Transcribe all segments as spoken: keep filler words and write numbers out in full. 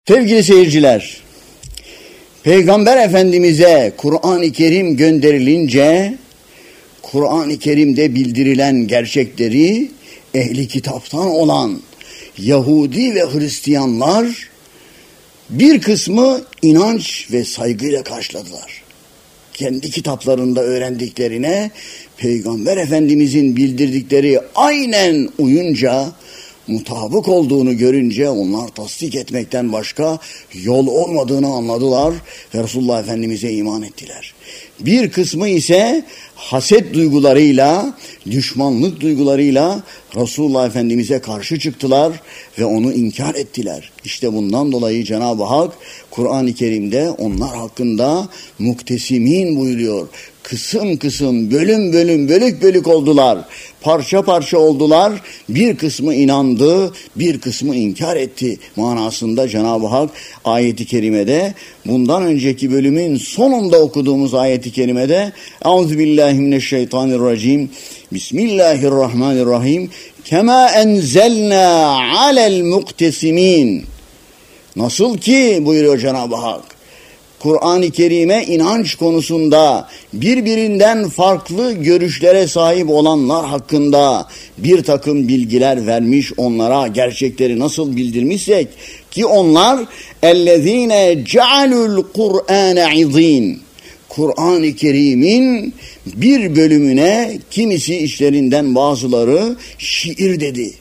Sevgili seyirciler, Peygamber Efendimiz'e Kur'an-ı Kerim gönderilince, Kur'an-ı Kerim'de bildirilen gerçekleri ehli kitaptan olan Yahudi ve Hristiyanlar bir kısmı inanç ve saygıyla karşıladılar. Kendi kitaplarında öğrendiklerine Peygamber Efendimiz'in bildirdikleri aynen uyunca, mutabık olduğunu görünce onlar tasdik etmekten başka yol olmadığını anladılar ve Resulullah Efendimiz'e iman ettiler. Bir kısmı ise haset duygularıyla, düşmanlık duygularıyla Resulullah Efendimiz'e karşı çıktılar ve onu inkar ettiler. İşte bundan dolayı Cenab-ı Hak Kur'an-ı Kerim'de onlar hakkında muktesimin buyuruyor. Kısım kısım, bölüm bölüm, bölük bölük oldular. Parça parça oldular. Bir kısmı inandı, bir kısmı inkar etti manasında Cenab-ı Hak ayeti kerimede, bundan önceki bölümün sonunda okuduğumuz ayeti kerimede Euzubillahimineşşeytanirracim Bismillahirrahmanirrahim Kema enzelna alel muktesimin. Nasıl ki buyuruyor Cenab-ı Hak, Kur'an-ı Kerim'e inanç konusunda birbirinden farklı görüşlere sahip olanlar hakkında bir takım bilgiler vermiş, onlara gerçekleri nasıl bildirmişsek ki onlar اَلَّذ۪ينَ جَعَلُوا الْقُرْآنَ عِظ۪ينَ Kur'an-ı Kerim'in bir bölümüne kimisi işlerinden bazıları şiir dedi.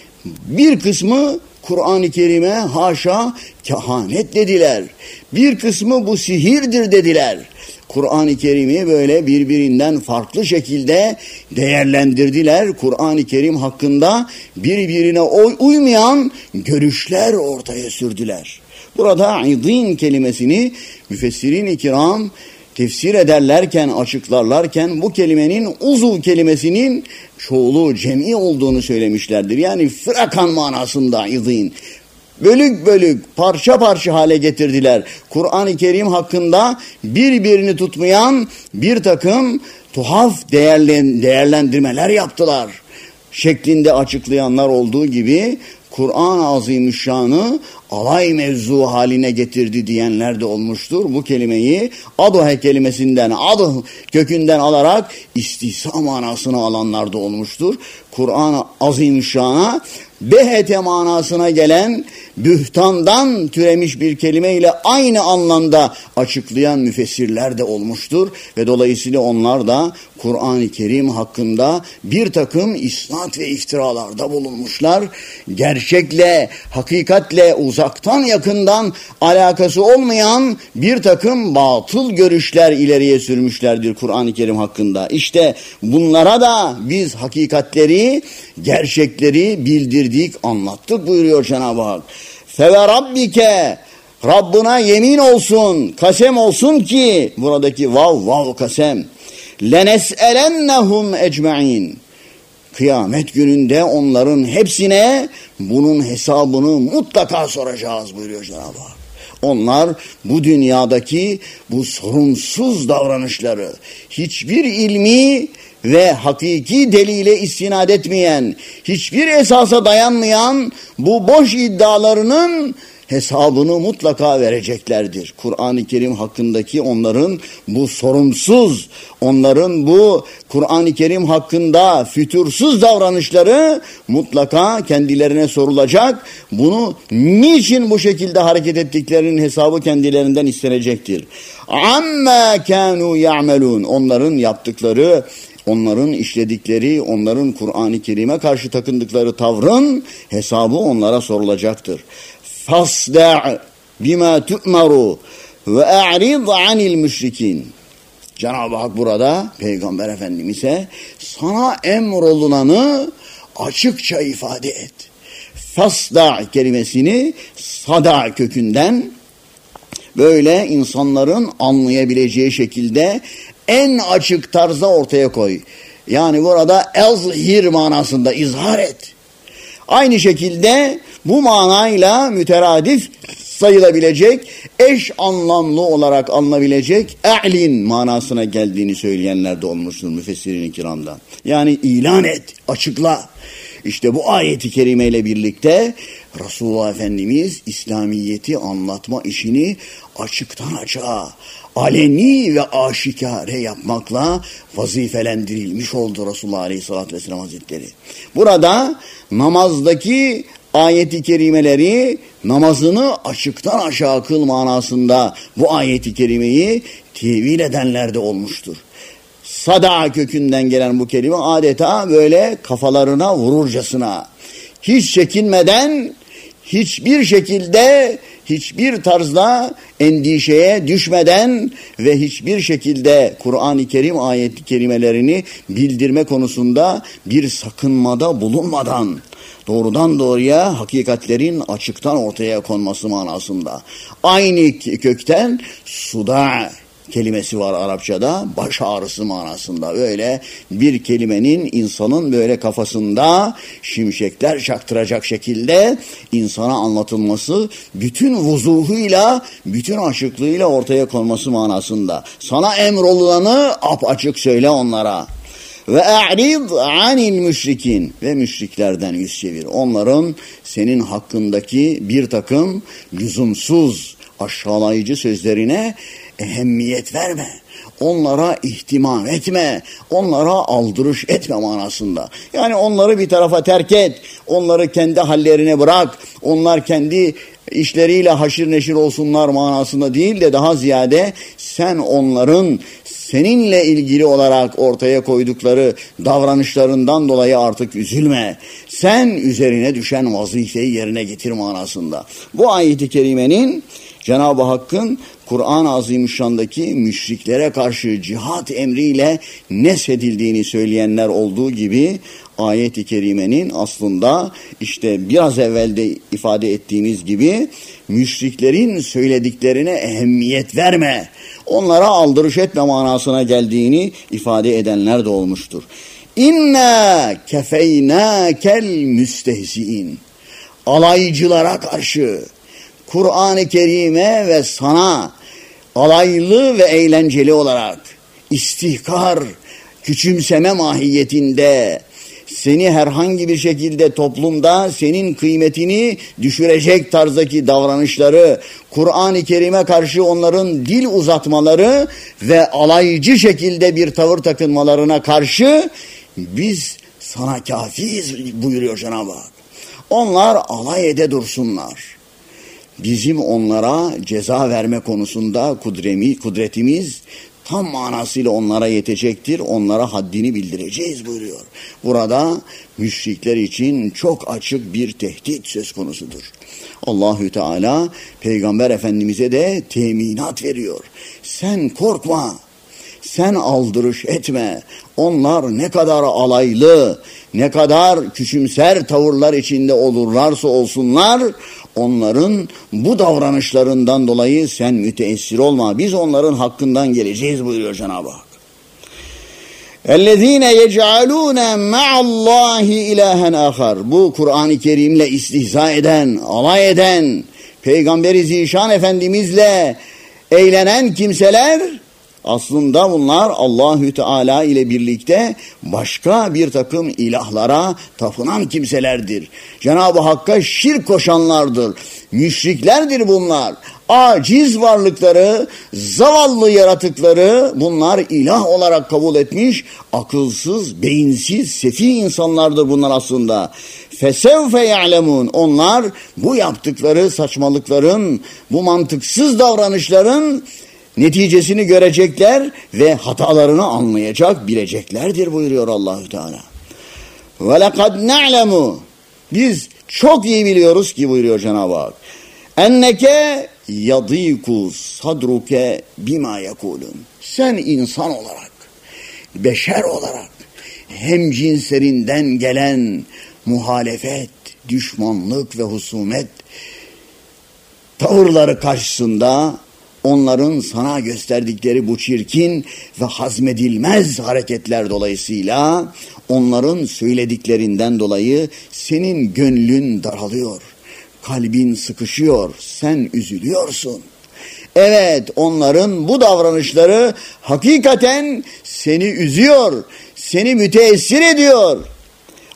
Bir kısmı Kur'an-ı Kerim'e haşa kehanet dediler. Bir kısmı bu sihirdir dediler. Kur'an-ı Kerim'i böyle birbirinden farklı şekilde değerlendirdiler. Kur'an-ı Kerim hakkında birbirine uymayan görüşler ortaya sürdüler. Burada idin kelimesini müfessirin-i kiram tefsir ederlerken, açıklarlarken bu kelimenin uzuv kelimesinin çoğulu, cemi olduğunu söylemişlerdir. Yani fırakan manasında idin. Bölük bölük, parça parça hale getirdiler. Kur'an-ı Kerim hakkında birbirini tutmayan bir takım tuhaf değerlendirmeler yaptılar. Şeklinde açıklayanlar olduğu gibi Kur'an-ı Azimüşşan'ı alay mevzu haline getirdi diyenler de olmuştur. Bu kelimeyi aduhe kelimesinden, aduh kökünden alarak istihza manasını alanlar da olmuştur. Kur'an-ı Azimüşşan'a behete manasına gelen bühtandan türemiş bir kelimeyle aynı anlamda açıklayan müfessirler de olmuştur. Ve dolayısıyla onlar da Kur'an-ı Kerim hakkında bir takım isnat ve iftiralarda bulunmuşlar. Gerçekle, hakikatle uzaktan yakından alakası olmayan bir takım batıl görüşler ileriye sürmüşlerdir Kur'an-ı Kerim hakkında. İşte bunlara da biz hakikatleri, gerçekleri bildirdik, anlattık buyuruyor Cenab-ı Hak. Feve rabbike, Rabbına yemin olsun, kasem olsun ki, buradaki vav vav kasem, lenes'elennehum ecmaîn. Kıyamet gününde onların hepsine bunun hesabını mutlaka soracağız buyuruyor Cenab-ı Hak. Onlar bu dünyadaki bu sorunsuz davranışları, hiçbir ilmi ve hakiki delile istinad etmeyen, hiçbir esasa dayanmayan bu boş iddialarının hesabını mutlaka vereceklerdir. Kur'an-ı Kerim hakkındaki onların bu sorumsuz, onların bu Kur'an-ı Kerim hakkında fütursuz davranışları mutlaka kendilerine sorulacak. Bunu niçin bu şekilde hareket ettiklerinin hesabı kendilerinden istenecektir. Amma kânû ya'melûn. Onların yaptıkları, onların işledikleri, onların Kur'an-ı Kerim'e karşı takındıkları tavrın hesabı onlara sorulacaktır. Fasda' bima tu'maru ve a'rid 'anil müşrikin. Cenab-ı Hak burada Peygamber Efendimiz'e sana emrolunanı açıkça ifade et. Fasda' kelimesini sada kökünden böyle insanların anlayabileceği şekilde en açık tarzda ortaya koy. Yani burada ezhir manasında izhar et. Aynı şekilde bu manayla müteradif sayılabilecek, eş anlamlı olarak alınabilecek e'lin manasına geldiğini söyleyenler de olmuştur müfessirin-i kiramdan. Yani ilan et, açıkla. İşte bu ayeti kerimeyle birlikte Resulullah Efendimiz İslamiyet'i anlatma işini açıktan açığa, aleni ve aşikare yapmakla vazifelendirilmiş oldu Resulullah Aleyhisselatü Vesselam Hazretleri. Burada namazdaki ayet-i kerimeleri, namazını açıktan aşağı kıl manasında bu ayet-i kerimeyi tevil edenler de olmuştur. Sada kökünden gelen bu kelime adeta böyle kafalarına vururcasına, hiç çekinmeden, hiçbir şekilde, hiçbir tarzda endişeye düşmeden ve hiçbir şekilde Kur'an-ı Kerim ayet-i kerimelerini bildirme konusunda bir sakınmada bulunmadan doğrudan doğruya hakikatlerin açıktan ortaya konması manasında. Aynı kökten suda kelimesi var Arapçada, baş ağrısı manasında. Böyle bir kelimenin insanın böyle kafasında şimşekler çaktıracak şekilde insana anlatılması, bütün vuzuhuyla, bütün açıklığıyla ortaya konması manasında. Sana emrolulanı apaçık söyle onlara. Ve a'rid anil müşrikin, ve müşriklerden yüz çevir. Onların senin hakkındaki bir takım lüzumsuz, aşağılayıcı sözlerine ehemmiyet verme. Onlara ihtimam etme. Onlara aldırış etme manasında. Yani onları bir tarafa terk et. Onları kendi hallerine bırak. Onlar kendi işleriyle haşir neşir olsunlar manasında değil de daha ziyade sen onların seninle ilgili olarak ortaya koydukları davranışlarından dolayı artık üzülme. Sen üzerine düşen vazifeyi yerine getir manasında. Bu ayet-i kerimenin Cenab-ı Hakk'ın Kur'an-ı Azimüşşan'daki müşriklere karşı cihat emriyle nesedildiğini söyleyenler olduğu gibi ayet-i kerimenin aslında işte biraz evvel de ifade ettiğimiz gibi müşriklerin söylediklerine ehemmiyet verme, onlara aldırış etme manasına geldiğini ifade edenler de olmuştur. İnna kefeynâkel müstehzi'in, alaycılara karşı Kur'an-ı Kerim'e ve sana alaylı ve eğlenceli olarak istihkar, küçümseme mahiyetinde seni herhangi bir şekilde toplumda senin kıymetini düşürecek tarzdaki davranışları, Kur'an-ı Kerim'e karşı onların dil uzatmaları ve alaycı şekilde bir tavır takınmalarına karşı biz sana kafiyiz buyuruyor Cenab-ı Hak. Onlar alay ede dursunlar. Bizim onlara ceza verme konusunda kudremi, kudretimiz tam manasıyla onlara yetecektir. Onlara haddini bildireceğiz buyuruyor. Burada müşrikler için çok açık bir tehdit söz konusudur. Allahü Teala Peygamber Efendimiz'e de teminat veriyor. Sen korkma, sen aldırış etme. Onlar ne kadar alaylı, ne kadar küçümser tavırlar içinde olurlarsa olsunlar, onların bu davranışlarından dolayı sen müteessir olma. Biz onların hakkından geleceğiz buyuruyor Cenab-ı Hak. اَلَّذ۪ينَ يَجْعَلُونَ مَعَ اللّٰهِ اِلَٰهًا آخَرٍ. Bu Kur'an-ı Kerim'le istihza eden, alay eden, Peygamber-i Zişan Efendimizle eğlenen kimseler, aslında bunlar Allahü Teala ile birlikte başka bir takım ilahlara tapınan kimselerdir. Cenab-ı Hakk'a şirk koşanlardır. Müşriklerdir bunlar. Aciz varlıkları, zavallı yaratıkları bunlar ilah olarak kabul etmiş, akılsız, beyinsiz, sefih insanlardır bunlar aslında. Fesevfe ya'lemun. Onlar bu yaptıkları saçmalıkların, bu mantıksız davranışların neticesini görecekler ve hatalarını anlayacak, bileceklerdir buyuruyor Allahü Teala. Ve lekad na'lemu. Biz çok iyi biliyoruz ki buyuruyor Cenab-ı Hak. Enneke yadiku sadruke bima yekulun. Sen insan olarak, beşer olarak hem cinslerinden gelen muhalefet, düşmanlık ve husumet tavırları karşısında onların sana gösterdikleri bu çirkin ve hazmedilmez hareketler dolayısıyla onların söylediklerinden dolayı senin gönlün daralıyor, kalbin sıkışıyor, sen üzülüyorsun. Evet, onların bu davranışları hakikaten seni üzüyor, seni müteessir ediyor.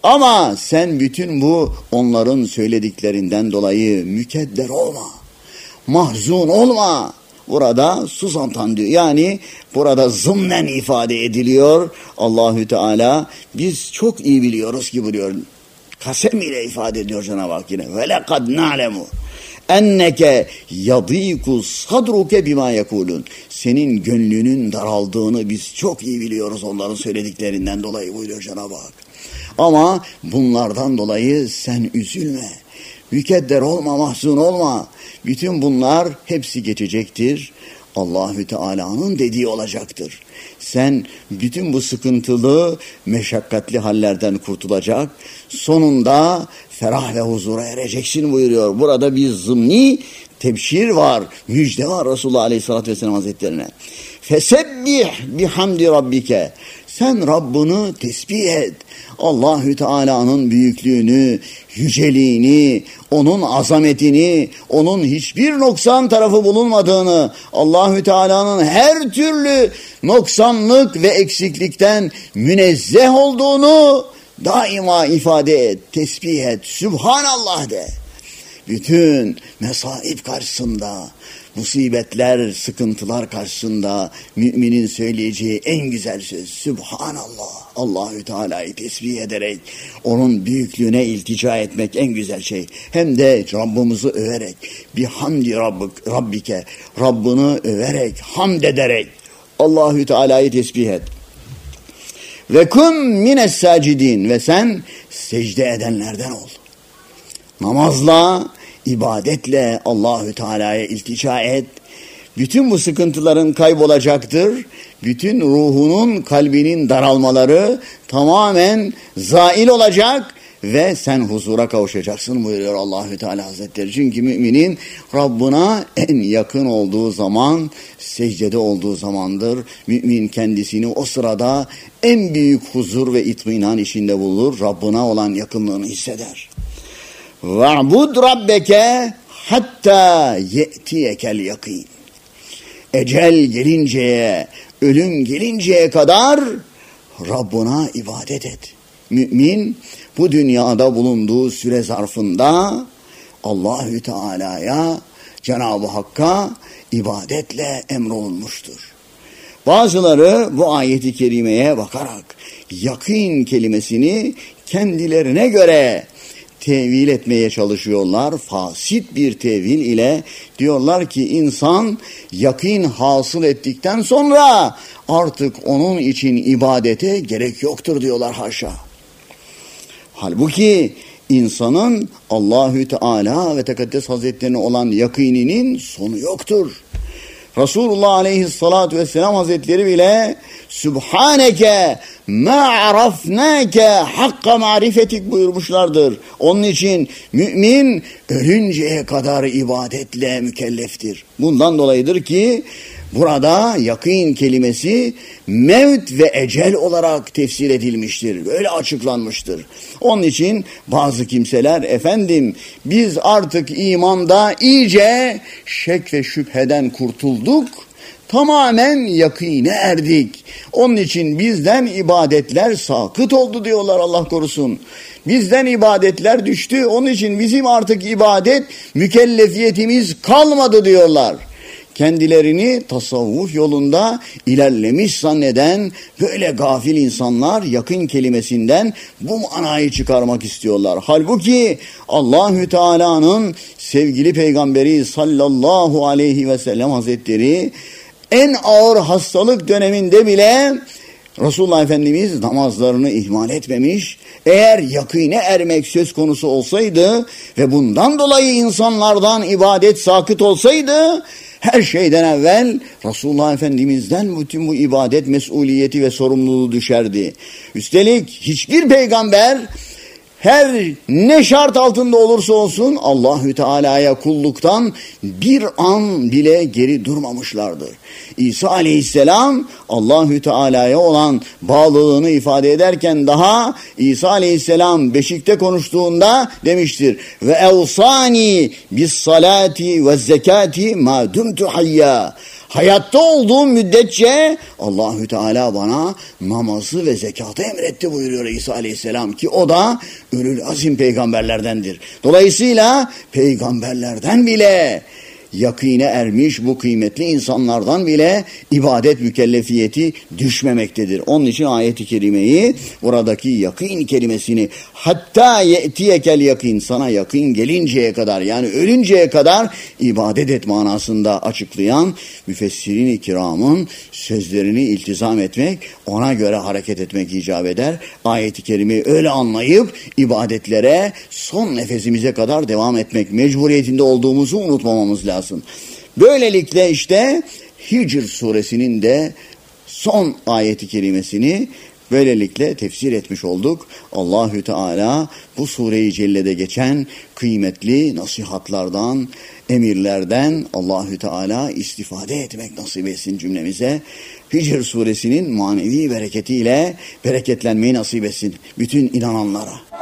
Ama sen bütün bu onların söylediklerinden dolayı mükedder olma. Mahzun olma. Burada susantan diyor. Yani burada zımnen ifade ediliyor. Allahü Teala biz çok iyi biliyoruz ki buyuruyor. Kasem ile ifade ediyor Cenab-ı Hak yine. Ve lekad na'lemu enneke yadiku sadruke bima yekulun. Senin gönlünün daraldığını biz çok iyi biliyoruz onların söylediklerinden dolayı buyuruyor Cenab-ı Hak. Ama bunlardan dolayı sen üzülme. Mükedder olma, mahzun olma. Bütün bunlar hepsi geçecektir. Allahü Teala'nın dediği olacaktır. Sen bütün bu sıkıntılı, meşakkatli hallerden kurtulacak, sonunda ferah ve huzura ereceksin buyuruyor. Burada bir zımni tebşir var, müjde var Resulullah Aleyhisselatü Vesselam Hazretlerine. Fesebbih bihamdi rabbike. Sen Rabbini tesbih et. Allahü Teala'nın büyüklüğünü, yüceliğini, onun azametini, onun hiçbir noksan tarafı bulunmadığını, Allahü Teala'nın her türlü noksanlık ve eksiklikten münezzeh olduğunu daima ifade et, tesbih et, Sübhanallah de. Bütün mesaib karşısında, musibetler, sıkıntılar karşısında müminin söyleyeceği en güzel söz Sübhanallah. Allahü Teala'yı tesbih ederek onun büyüklüğüne iltica etmek en güzel şey. Hem de Rabbimizi överek, bihamdi rabbik, rabbike, Rabbini överek, hamd ederek Allahü Teala'yı tesbih et. Ve kum mines sacidin, ve sen secde edenlerden ol. Namazla, ibadetle Allahü Teala'ya iltica et. Bütün bu sıkıntıların kaybolacaktır. Bütün ruhunun, kalbinin daralmaları tamamen zail olacak ve sen huzura kavuşacaksın buyuruyor Allahü Teala Hazretleri. Çünkü müminin Rabbına en yakın olduğu zaman secdede olduğu zamandır. Mümin kendisini o sırada en büyük huzur ve itminan içinde bulur. Rabbına olan yakınlığını hisseder. وَعْبُدْ رَبَّكَ hatta ye'tiyekel yakin. Ecel gelinceye, ölüm gelinceye kadar Rabbına ibadet et. Mümin bu dünyada bulunduğu süre zarfında Allahü Teala'ya, Cenab-ı Hakk'a ibadetle emrolunmuştur. Bazıları bu ayeti kerimeye bakarak yakin kelimesini kendilerine göre tevil etmeye çalışıyorlar. Fasit bir tevil ile diyorlar ki insan yakin hasıl ettikten sonra artık onun için ibadete gerek yoktur diyorlar haşa. Halbuki insanın Allahü Teala ve Tekaddes Hazretlerine olan yakininin sonu yoktur. Resulullah Aleyhisselatü Vesselam Hazretleri bile Sübhaneke ma arafnake hakka marifetik buyurmuşlardır. Onun için mümin ölünceye kadar ibadetle mükelleftir. Bundan dolayıdır ki burada yakin kelimesi mevt ve ecel olarak tefsir edilmiştir. Böyle açıklanmıştır. Onun için bazı kimseler efendim biz artık imanda iyice şek ve şüpheden kurtulduk. Tamamen yakine erdik. Onun için bizden ibadetler sakıt oldu diyorlar Allah korusun. Bizden ibadetler düştü. Onun için bizim artık ibadet mükellefiyetimiz kalmadı diyorlar. Kendilerini tasavvuf yolunda ilerlemiş zanneden böyle gafil insanlar yakın kelimesinden bu manayı çıkarmak istiyorlar. Halbuki Allahü Teala'nın sevgili peygamberi sallallahu aleyhi ve sellem Hazretleri en ağır hastalık döneminde bile Resulullah Efendimiz namazlarını ihmal etmemiş. Eğer yakine ermek söz konusu olsaydı ve bundan dolayı insanlardan ibadet sakıt olsaydı her şeyden evvel Resulullah Efendimiz'den bütün bu ibadet mesuliyeti ve sorumluluğu düşerdi. Üstelik hiçbir peygamber her ne şart altında olursa olsun Allahü Teala'ya kulluktan bir an bile geri durmamışlardır. İsa Aleyhisselam Allahü Teala'ya olan bağlılığını ifade ederken daha İsa Aleyhisselam beşikte konuştuğunda demiştir ve evsani bis salati ve zekati ma dumtu hayya. Hayatta olduğum müddetçe Allahü Teala bana namazı ve zekatı emretti buyuruyor İsa Aleyhisselam ki o da ulul azim peygamberlerdendir. Dolayısıyla peygamberlerden bile yakine ermiş bu kıymetli insanlardan bile ibadet mükellefiyeti düşmemektedir. Onun için ayet-i kerimeyi, buradaki yakin kelimesini, hatta ye'tiyekel yakin, sana yakin gelinceye kadar, yani ölünceye kadar ibadet et manasında açıklayan müfessirin-i kiramın sözlerini iltizam etmek, ona göre hareket etmek icap eder. Ayet-i kerimeyi öyle anlayıp ibadetlere son nefesimize kadar devam etmek mecburiyetinde olduğumuzu unutmamamız lazım. Böylelikle işte Hicr suresinin de son ayeti kerimesini böylelikle tefsir etmiş olduk. Allahü Teala bu sure-i cellede geçen kıymetli nasihatlardan, emirlerden Allahü Teala istifade etmek nasip etsin cümlemize. Hicr suresinin manevi bereketiyle bereketlenmeyi nasip etsin bütün inananlara.